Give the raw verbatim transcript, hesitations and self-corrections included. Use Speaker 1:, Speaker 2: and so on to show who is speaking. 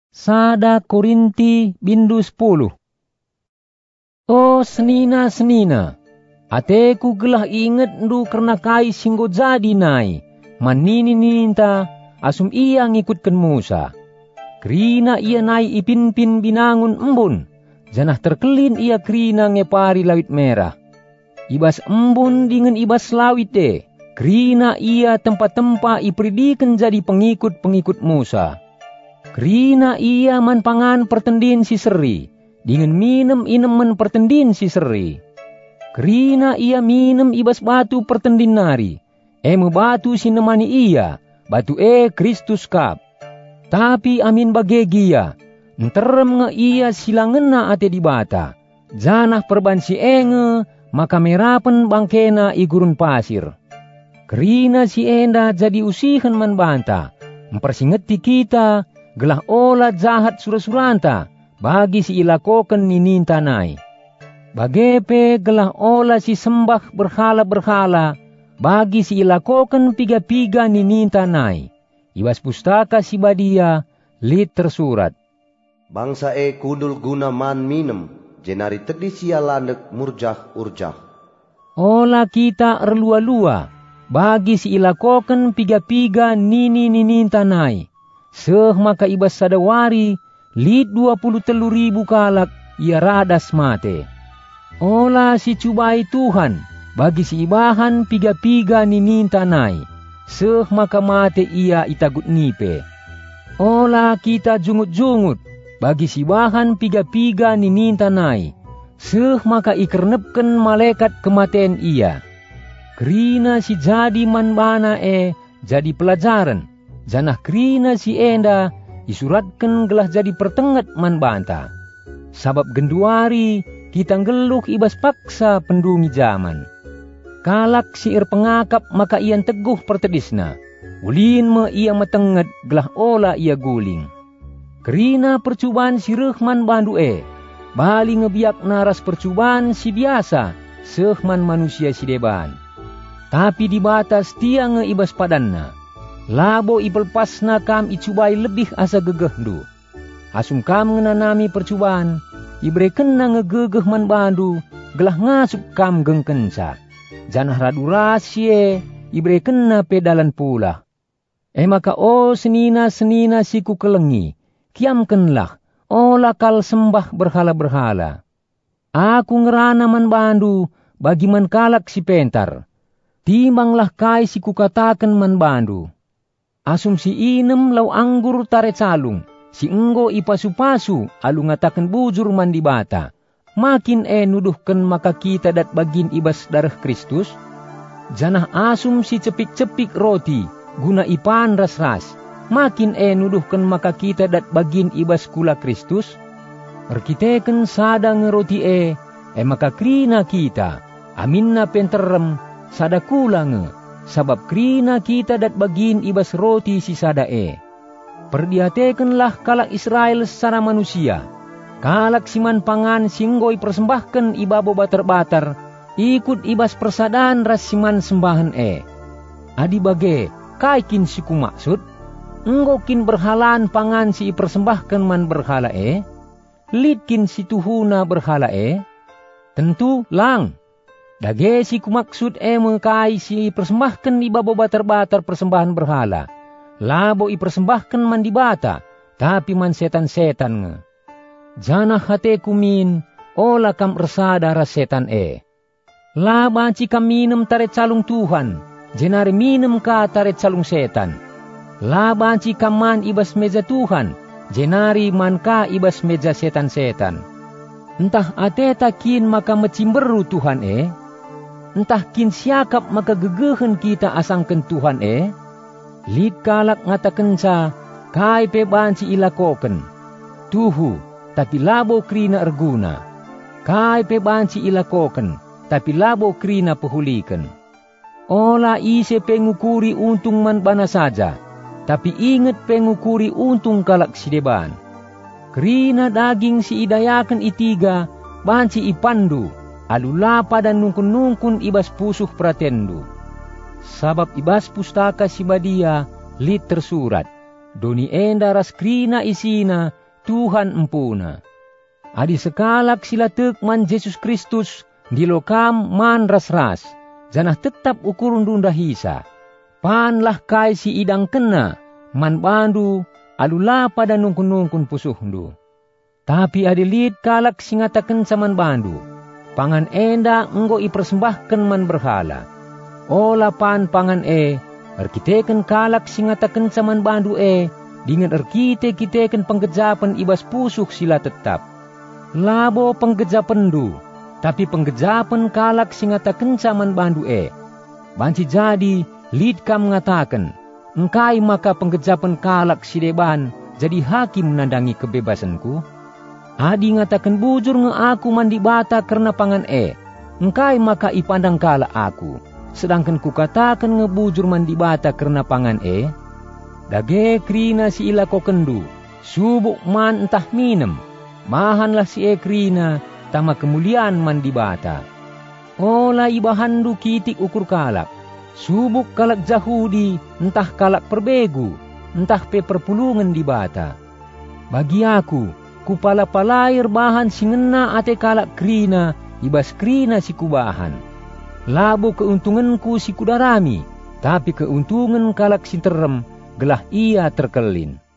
Speaker 1: Sada Korinti bindu sepuluh. Oh senina-senina, ateku gelah inget ndu karena kai singgo jadi nai, manini ninta asum ia ngikutkan Musa. Kerina ia nai ipin-pin binangun embun, janah terkelin ia kerina ngepari lawit merah. Ibas embun dengan ibas lawit de, kerina ia tempat-tempat ipridikan jadi pengikut-pengikut Musa. Kerina ia manpangan pertendin si seri, dengan minum inemen pertendin si seri. Kerina ia minum ibas batu pertendin nari, emu batu sinemani ia, batu e Kristus kap. Tapi amin bagegia, nterem nge ia silangena ate di bata, janah perbansi enge, maka merapen bangkena igurun pasir. Kerina si enda jadi usihan manbanta, mempersingeti kita, gelah olah jahat sura-suranta, bagi si ilakoken nininta nai. Bagepe gelah olah si sembah berhala-berhala, bagi si ilakoken piga-piga nininta nai. Ibas pustaka si badia, lit tersurat.
Speaker 2: Bangsa e kudul guna man minem, jenari tedi sia landek murjah-urjah.
Speaker 1: Olah kita erlua-lua, bagi si ilakoken piga-piga nini-nininta nai. Seh maka ibas sadawari, lid dua puluh telu ribu kalak, ia radas mate. Olah si cubai Tuhan, bagi si ibahan piga-piga nininta nai. Seh maka mate ia itagut nipe. Olah kita jungut-jungut, bagi si bahan piga-piga nininta nai. Seh maka ikernepken malaikat kematen ia. Kerina si jadi manbana e, jadi pelajaran. Janah kerina si enda, isuratkan gelah jadi pertengat manbanta. Sabab genduari, kita ngeluh ibas paksa pendungi zaman. Kalak si ir pengakap maka ian teguh pertedisna. Ulin me ia metenget gelah ola ia guling. Kerina percubaan si rehman bandu e. Bali ngebiak naras percubaan si biasa, sehman manusia si deban. Tapi di batas tia nge ibas padanna. Labo ipelpasna kam icubai lebih asa gegeh du. Asum kam ngenanami percubaan, ibre kena ngegegeh man bandu, gelah ngasup kam gengkensa. Janah radu rahasia, ibre kena pedalan pula. Eh maka o senina-senina siku kelengi, kiamkenlah, olah kal sembah berhala-berhala. Aku ngerana man bandu, bagi man kalak si pentar. Timbanglah kai siku katakan man bandu. Asum si inem lau anggur tare calung, si enggo ipasu-pasu alu ngatakan bujur mandi bata. Makin e nuduhkan maka kita dat bagin ibas darah Kristus. Janah asum si cepik-cepik roti, guna ipan ras-ras. Makin e nuduhkan maka kita dat bagin ibas kula Kristus. Erkiteken sada ngeroti e, e maka krina kita, aminna penterem, sada kula nge. Sabab krina kita dat bagin ibas roti si sada e. Perdihatekenlah kalak Israel secara manusia. Kalak siman pangan singgoi persembahkan ibabo batar-batar, ikut ibas persadaan ras siman sembahan e. Adi bage, kaikin siku maksud, enggokin berhalaan pangan si persembahkan man berhala e, litkin si tuhuna berhala e, tentu lang. Dage si kumaksud e mengkai si persembahkan ibabo batar-batar persembahan berhala. Labo ipersembahkan man di bata, tapi man setan-setan nge. Janah hate kumin, ola kam ersada ras setan e. Laba ci kam minum tare calung Tuhan, jenari minum ka tare calung setan. Laba ci kam man ibas meja Tuhan, jenari man ka ibas meja setan-setan. Entah ate takin maka mecimberu Tuhan e. Entah kin siakap maka gegehen kita asangken Tuhan e. Lit kalak ngataken sa, kai pe banci ilakoken. Tuhu, tapi labo krina erguna. Kai pe banci ilakoken, tapi labo krina pehuliken. Ola ise pengukuri untung man bana saja, tapi inget pengukuri untung kalak si deban. Krina daging si idayaken itiga, banci ipandu, alulapa dan nungkun-nungkun ibas pusuh pratendu. Sabab ibas pustaka si badia, lit tersurat. Doni enda ras krina isina, Tuhan empuna. Adi sekalak silatek man Yesus Kristus di lokam man ras-ras, janah tetap ukurun dunda hisa. Panlah kai si idang kena, man bandu, alula pada nungkun-nungkun pusuhndu. Tapi adilit kalak singataken saman bandu, pangan enda enggo ipersembahkan man berhala. Ola pan pangan e, erkiteken kalak singataken saman bandu e, dengan erkite kiteken penggejapan ibas pusuh sila tetap. Labo penggejapan du, tapi penggejapan kalak singataken saman bandu e. Banci jadi, lid kam mengatakan, engkai maka penggejapan kalak sideban jadi hakim menandangi kebebasanku. Adi ngatakan bujur nge aku mandi bata karena pangan e, engkai maka ipandang kala aku, sedangkan ku katakan ngebujur mandi bata karena pangan e. Dage krina si ila ko kendu, subuk man entah minem, mahanlah si e krina tama kemuliaan mandi bata. Ola ibahandu kitik ukur kalak, subuk kalak Jahudi, entah kalak perbegu, entah pe perpulungan di bata. Bagi aku, kupala palair bahan singena ate kalak krina, ibas krina si kubahan. Labo keuntunganku si kudarami, tapi keuntungan kalak sinterem, gelah ia terkelin.